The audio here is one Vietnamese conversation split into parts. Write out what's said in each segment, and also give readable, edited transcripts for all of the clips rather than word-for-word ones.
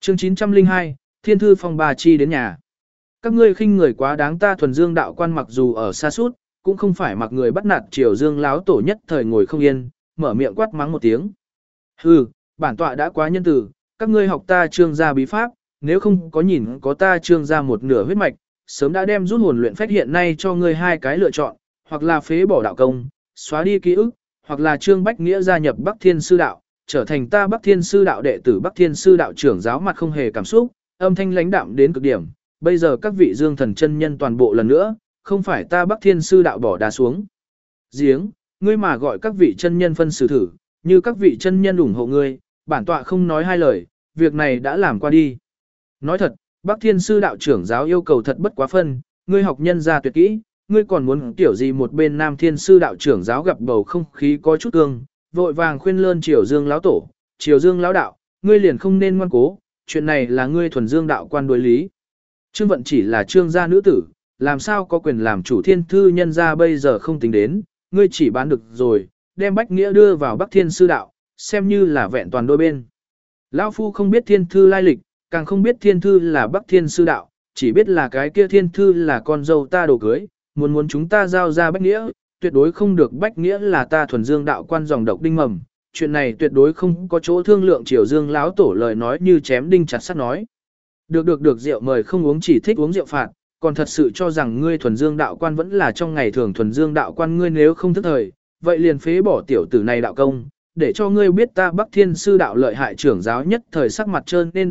Chương 902, Thiên thư phong ba chi đến nhà. Các ngươi khinh người quá đáng, ta Thuần Dương đạo quan mặc dù ở xa sút, cũng không phải mặc người bắt nạt Triều Dương láo tổ nhất thời ngồi không yên, mở miệng quát mắng một tiếng. Hừ, bản tọa đã quá nhân từ, các ngươi học ta Trương gia bí pháp, nếu không có nhìn có ta Trương gia một nửa huyết mạch, sớm đã đem rút hồn luyện phách hiện nay cho ngươi hai cái lựa chọn, hoặc là phế bỏ đạo công, xóa đi ký ức, hoặc là Trương Bách Nghĩa gia nhập Bắc Thiên sư đạo, trở thành ta Bắc Thiên sư đạo đệ tử. Bắc Thiên sư đạo trưởng giáo mặt không hề cảm xúc, âm thanh lãnh đạm đến cực điểm. Bây giờ các vị Dương Thần chân nhân toàn bộ lần nữa, không phải ta Bắc Thiên sư đạo bỏ đá xuống giếng, ngươi mà gọi các vị chân nhân phân xử thử, như các vị chân nhân ủng hộ ngươi, bản tọa không nói hai lời, việc này đã làm qua đi. Nói thật, Bắc Thiên sư đạo trưởng giáo yêu cầu thật bất quá phân, ngươi học nhân gia tuyệt kỹ, ngươi còn muốn kiểu gì? Một bên Nam Thiên sư đạo trưởng giáo gặp bầu không khí có chút cương, vội vàng khuyên lơn Triều Dương lão tổ, Triều Dương lão đạo, ngươi liền không nên ngoan cố, chuyện này là ngươi Thuần Dương đạo quan đối lý. Trương Vận chỉ là Trương gia nữ tử, làm sao có quyền làm chủ thiên thư nhân gia bây giờ không tính đến, ngươi chỉ bán được rồi, đem Bách Nghĩa đưa vào Bắc Thiên sư đạo, xem như là vẹn toàn đôi bên. Lão phu không biết thiên thư lai lịch, càng không biết thiên thư là Bắc Thiên sư đạo, chỉ biết là cái kia thiên thư là con dâu ta đồ cưới, muốn chúng ta giao ra Bách Nghĩa, tuyệt đối không được. Bách Nghĩa là ta Thuần Dương đạo quan dòng độc đinh mầm, chuyện này tuyệt đối không có chỗ thương lượng. Triều Dương lão tổ lời nói như chém đinh chặt sắt nói. Được, rượu mời không uống, chỉ thích uống rượu phạt, còn thật sự cho rằng ngươi Thuần Dương đạo quan vẫn là trong ngày thường Thuần Dương đạo quan. Ngươi nếu không thức thời, vậy liền phế bỏ tiểu tử này đạo công, để cho ngươi biết ta Bắc Thiên sư đạo lợi hại. Trưởng giáo nhất thời sắc mặt trơn nên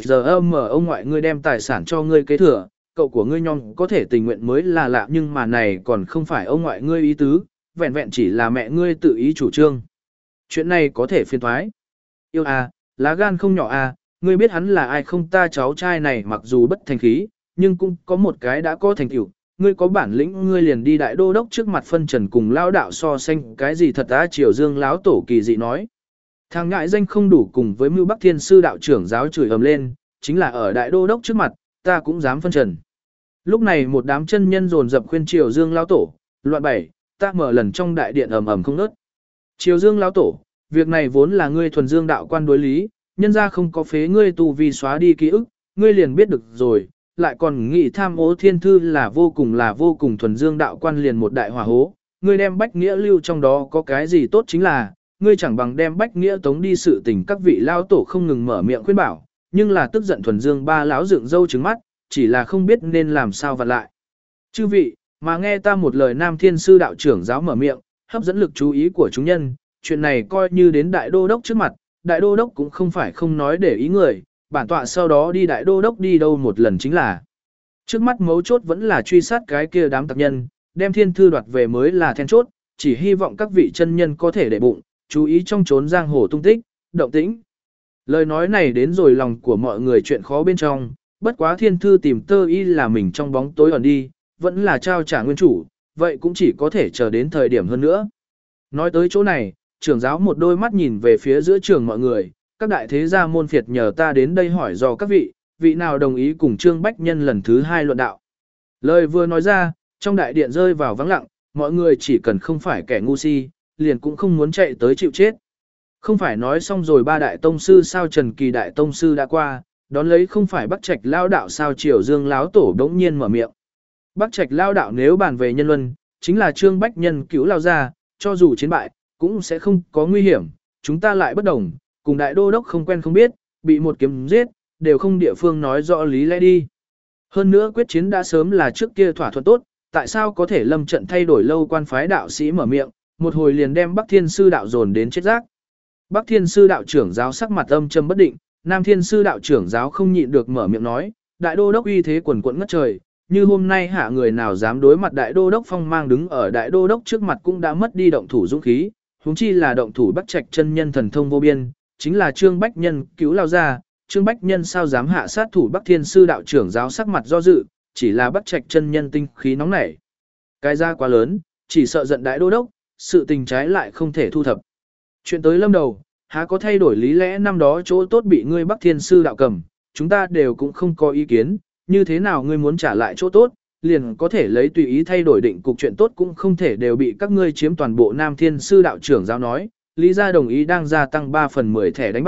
ông ngoại ngươi đem tài sản cho ngươi kế thừa, cậu của ngươi nhong có thể tình nguyện mới là lạ, nhưng mà này còn không phải ông ngoại ngươi ý tứ, vẹn vẹn chỉ là mẹ ngươi tự ý chủ trương. Chuyện này có thể phiền thoái. Yêu à, lá gan không nhỏ à, ngươi biết hắn là ai không? Ta cháu trai này mặc dù bất thành khí, nhưng cũng có một cái đã có thành tựu. Ngươi có bản lĩnh ngươi liền đi đại đô đốc trước mặt phân trần cùng lao đạo so sánh cái gì thật á? Triều Dương láo tổ kỳ dị nói. Thằng ngại danh không đủ cùng với mưu Bắc Thiên sư đạo trưởng giáo chửi ầm lên, chính là ở đại đô đốc trước mặt, ta cũng dám phân trần. Lúc này một đám chân nhân dồn dập khuyên Triều Dương lão tổ, loạn bảy, ta mở lần trong đại điện ầm không ngớt. Triều Dương lão tổ, việc này vốn là ngươi Thuần Dương đạo quan đối lý, nhân ra không có phế ngươi tu vì xóa đi ký ức, ngươi liền biết được rồi, lại còn nghĩ tham ô thiên thư là vô cùng. Thuần Dương đạo quan liền một đại hỏa hố, ngươi đem Bách Nghĩa lưu trong đó có cái gì tốt? Chính là, ngươi chẳng bằng đem Bách Nghĩa tống đi. Sự tình các vị lão tổ không ngừng mở miệng khuyên bảo, nhưng là tức giận Thuần Dương ba lão dựng râu trừng mắt, chỉ là không biết nên làm sao vặn lại. Chư vị, mà nghe ta một lời. Nam Thiên sư đạo trưởng giáo mở miệng, hấp dẫn lực chú ý của chúng nhân, chuyện này coi như đến đại đô đốc trước mặt, đại đô đốc cũng không phải không nói để ý người, bản tọa sau đó đi đại đô đốc đi đâu một lần chính là. Trước mắt mấu chốt vẫn là truy sát cái kia đám tặc nhân, đem thiên thư đoạt về mới là then chốt, chỉ hy vọng các vị chân nhân có thể để bụng, chú ý trong chốn giang hồ tung tích, động tĩnh. Lời nói này đến rồi lòng của mọi người chuyện khó bên trong, bất quá thiên thư tìm tơ y là mình trong bóng tối ẩn đi, vẫn là trao trả nguyên chủ, vậy cũng chỉ có thể chờ đến thời điểm hơn nữa. Nói tới chỗ này, trưởng giáo một đôi mắt nhìn về phía giữa trường mọi người, các đại thế gia môn phiệt nhờ ta đến đây hỏi dò các vị nào đồng ý cùng Trương Bách Nhân lần thứ 2 luận đạo. Lời vừa nói ra, trong đại điện rơi vào vắng lặng, mọi người chỉ cần không phải kẻ ngu si, liền cũng không muốn chạy tới chịu chết. Không phải nói xong rồi ba đại tông sư sao? Trần Kỳ đại tông sư đã qua, đón lấy không phải Bắc Trạch lao đạo sao? Triều Dương láo tổ đống nhiên mở miệng. Bắc Trạch lao đạo nếu bàn về nhân luân, chính là Trương Bách Nhân cứu lao ra, cho dù chiến bại, cũng sẽ không có nguy hiểm. Chúng ta lại bất đồng, cùng đại đô đốc không quen không biết, bị một kiếm giết, đều không địa phương nói rõ lý lẽ đi. Hơn nữa quyết chiến đã sớm là trước kia thỏa thuận tốt, tại sao có thể lâm trận thay đổi? Lâu quan phái đạo sĩ mở miệng, một hồi liền đem Bắc Thiên sư đạo dồn đến chết rác. Bắc Thiên sư đạo trưởng giáo sắc mặt âm trầm bất định, Nam Thiên sư đạo trưởng giáo không nhịn được mở miệng nói, đại đô đốc uy thế quần quận ngất trời, như hôm nay hạ người nào dám đối mặt đại đô đốc phong mang, đứng ở đại đô đốc trước mặt cũng đã mất đi động thủ dũng khí, huống chi là động thủ Bắc Trạch chân nhân thần thông vô biên, chính là Trương Bách Nhân cứu lao ra, Trương Bách Nhân sao dám hạ sát thủ? Bắc Thiên sư đạo trưởng giáo sắc mặt do dự, chỉ là Bắc Trạch chân nhân tinh khí nóng nảy, cái ra quá lớn, chỉ sợ giận đại đô đốc, sự tình trái lại không thể thu thập. Chuyện tới lâm đầu, há có thay đổi lý lẽ? Năm đó chỗ tốt bị ngươi Bắc Thiên sư đạo cầm, chúng ta đều cũng không có ý kiến, như thế nào ngươi muốn trả lại chỗ tốt, liền có thể lấy tùy ý thay đổi định cục, chuyện tốt cũng không thể đều bị các ngươi chiếm toàn bộ. Nam Thiên sư đạo trưởng giáo nói, lý gia đồng ý đang gia tăng 3/10 thẻ đánh bạc,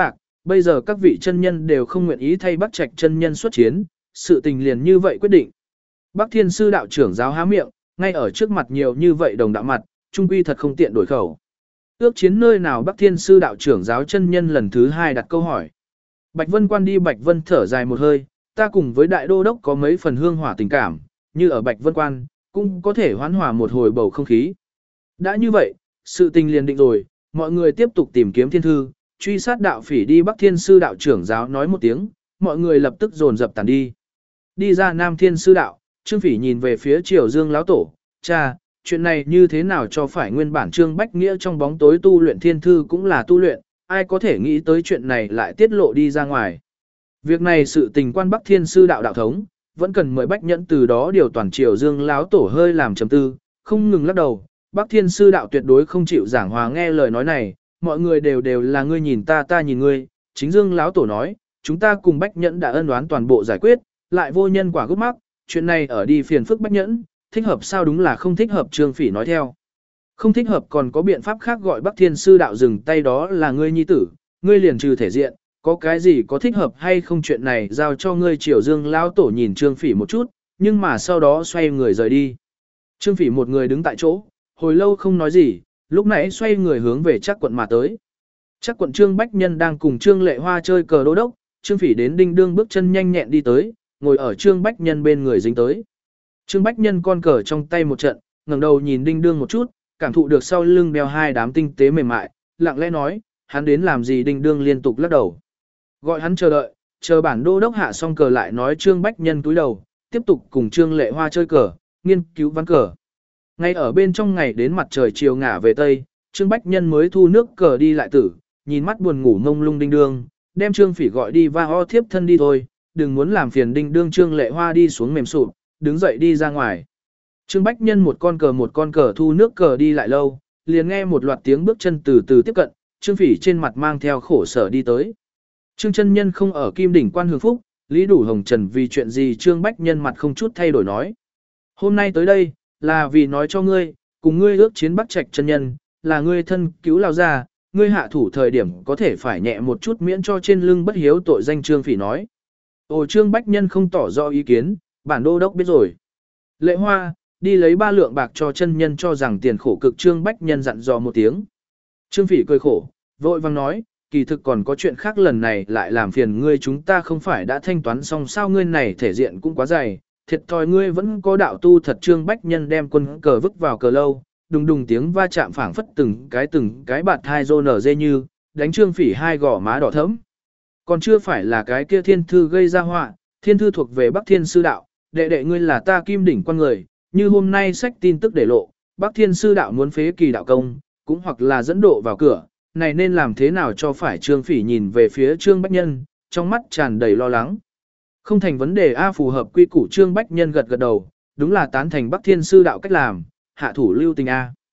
bây giờ các vị chân nhân đều không nguyện ý thay Bắc Trạch chân nhân xuất chiến, sự tình liền như vậy quyết định. Bắc Thiên sư đạo trưởng giáo há miệng, ngay ở trước mặt nhiều như vậy đồng đạo mặt, trung quy thật không tiện đổi khẩu. Ước chiến nơi nào Bắc Thiên sư đạo trưởng giáo chân nhân lần thứ 2 đặt câu hỏi. Bạch Vân Quan đi Bạch Vân thở dài một hơi, ta cùng với đại đô đốc có mấy phần hương hỏa tình cảm, như ở Bạch Vân Quan, cũng có thể hoán hòa một hồi bầu không khí. Đã như vậy, sự tình liền định rồi, mọi người tiếp tục tìm kiếm thiên thư, truy sát đạo phỉ đi Bắc Thiên sư đạo trưởng giáo nói một tiếng, mọi người lập tức dồn dập tàn đi. Đi ra Nam Thiên sư đạo, Trương Phỉ nhìn về phía Triều Dương lão tổ, cha, chuyện này như thế nào cho phải nguyên bản Trương Bách Nghĩa trong bóng tối tu luyện thiên thư cũng là tu luyện, ai có thể nghĩ tới chuyện này lại tiết lộ đi ra ngoài. Việc này sự tình quan Bắc Thiên sư đạo đạo thống, vẫn cần mời Bách Nhẫn từ đó điều toàn Triều Dương lão tổ hơi làm trầm tư, không ngừng lắc đầu, Bắc Thiên sư đạo tuyệt đối không chịu giảng hòa nghe lời nói này, mọi người đều là ngươi nhìn ta ta nhìn ngươi, chính Dương lão tổ nói, chúng ta cùng Bách Nhẫn đã ân oán toàn bộ giải quyết, lại vô nhân quả gốc mắc, chuyện này ở đi phiền phức Bách Nhẫn, thích hợp sao đúng là không thích hợp Trương Phỉ nói theo. Không thích hợp còn có biện pháp khác gọi Bắc Thiên sư đạo dừng tay đó là ngươi nhi tử, ngươi liền trừ thể diện, có cái gì có thích hợp hay không chuyện này giao cho ngươi Triều Dương lão tổ nhìn Trương Phỉ một chút, nhưng mà sau đó xoay người rời đi. Trương Phỉ một người đứng tại chỗ, hồi lâu không nói gì, lúc nãy xoay người hướng về Trác quận mà tới. Trác quận Trương Bách Nhân đang cùng Trương Lệ Hoa chơi cờ đô đốc, Trương Phỉ đến đinh đương bước chân nhanh nhẹn đi tới, ngồi ở Trương Bách Nhân bên người dính tới. Trương Bách Nhân con cờ trong tay một trận, ngẩng đầu nhìn đinh đương một chút, cảm thụ được sau lưng đeo hai đám tinh tế mềm mại, lặng lẽ nói, hắn đến làm gì đinh đương liên tục lắc đầu. Gọi hắn chờ đợi, chờ bản đô đốc hạ xong cờ lại nói Trương Bách Nhân túi đầu, tiếp tục cùng Trương Lệ Hoa chơi cờ, nghiên cứu ván cờ. Ngay ở bên trong ngày đến mặt trời chiều ngả về Tây, Trương Bách Nhân mới thu nước cờ đi lại tử, nhìn mắt buồn ngủ ngông lung đinh đương, đem Trương Phỉ gọi đi va ho thiếp thân đi thôi, đừng muốn làm phiền đinh đương Trương Lệ Hoa đi xuống mềm sụp, đứng dậy đi ra ngoài. Trương Bách Nhân một con cờ thu nước cờ đi lại lâu, liền nghe một loạt tiếng bước chân từ từ tiếp cận, Trương Phỉ trên mặt mang theo khổ sở đi tới. Trương chân nhân không ở Kim Đỉnh Quan hưởng phúc, Lý Đủ Hồng Trần vì chuyện gì Trương Bách Nhân mặt không chút thay đổi nói. Hôm nay tới đây, là vì nói cho ngươi, cùng ngươi ước chiến Bắc Trạch chân nhân, là ngươi thân cứu lao ra, ngươi hạ thủ thời điểm có thể phải nhẹ một chút miễn cho trên lưng bất hiếu tội danh Trương Phỉ nói. Ồ Trương Bách Nhân không tỏ rõ ý kiến, bản đô đốc biết rồi. Lệ Hoa, đi lấy 3 lượng bạc cho chân nhân cho rằng tiền khổ cực Trương Bách Nhân dặn dò một tiếng. Trương Phỉ cười khổ, vội vang nói, kỳ thực còn có chuyện khác lần này lại làm phiền ngươi chúng ta không phải đã thanh toán xong sao ngươi này thể diện cũng quá dày, thiệt thòi ngươi vẫn có đạo tu thật Trương Bách Nhân đem quân cờ vứt vào cờ lâu, đùng đùng tiếng va chạm phảng phất từng cái bạt hai rô nở dê như, đánh Trương Phỉ hai gò má đỏ thẫm. Còn chưa phải là cái kia thiên thư gây ra họa, thiên thư thuộc về Bắc Thiên sư đạo, đệ đệ ngươi là ta Kim Đỉnh Quan người, như hôm nay sách tin tức để lộ, Bắc Thiên sư đạo muốn phế kỳ đạo công, cũng hoặc là dẫn độ vào cửa, này nên làm thế nào cho phải Trương Phỉ nhìn về phía Trương Bách Nhân, trong mắt tràn đầy lo lắng. Không thành vấn đề A phù hợp quy củ Trương Bách Nhân gật gật đầu, đúng là tán thành Bắc Thiên sư đạo cách làm, hạ thủ lưu tình A.